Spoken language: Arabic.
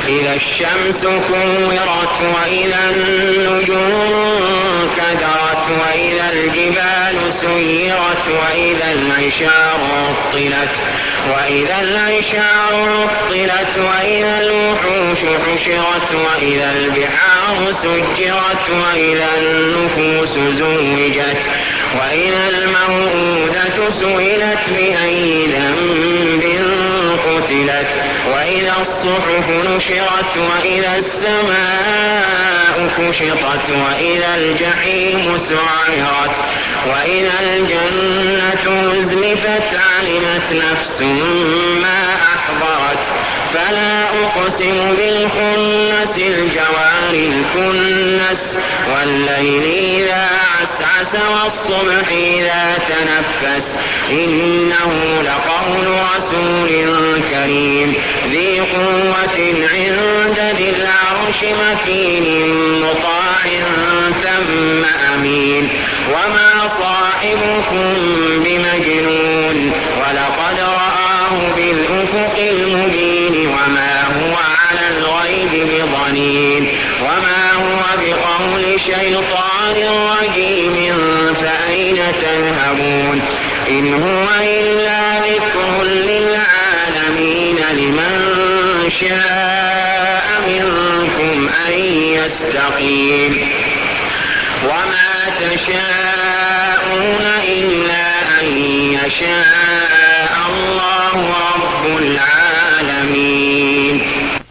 إذا الشمس كورت وإذا النجوم كدرت وإذا الجبال سيرت وإذا العشار عطلت وإذا الوحوش حشرت وإذا البحار سجرت وإذا النفوس زوجت وإذا الموءودة سئلت بأي ذنب قتلت وإذا الصحف نشرت وإذا السماء كشطت وإذا الجحيم سعرت وإذا الجنة أزلفت علمت نفس ما أحضرت فلا أقسم بالخنس الجوار الكنس والليل إذا عسعس والصبح إذا تنفس إنه لقول رسول كريم ذي قوة عند ذي العرش مكين مطاع ثم أمين وما صاحبكم بمجنون ولقد رآه بالأفق المبين وما هو على الغيب بضنين وما هو بقول شيطان رجيم فأين تذهبون إن هو إلا ذكر للعالمين لمن شاء منكم أن يستقيم وما تشاءون إلا أن يشاء الله رب العالمين.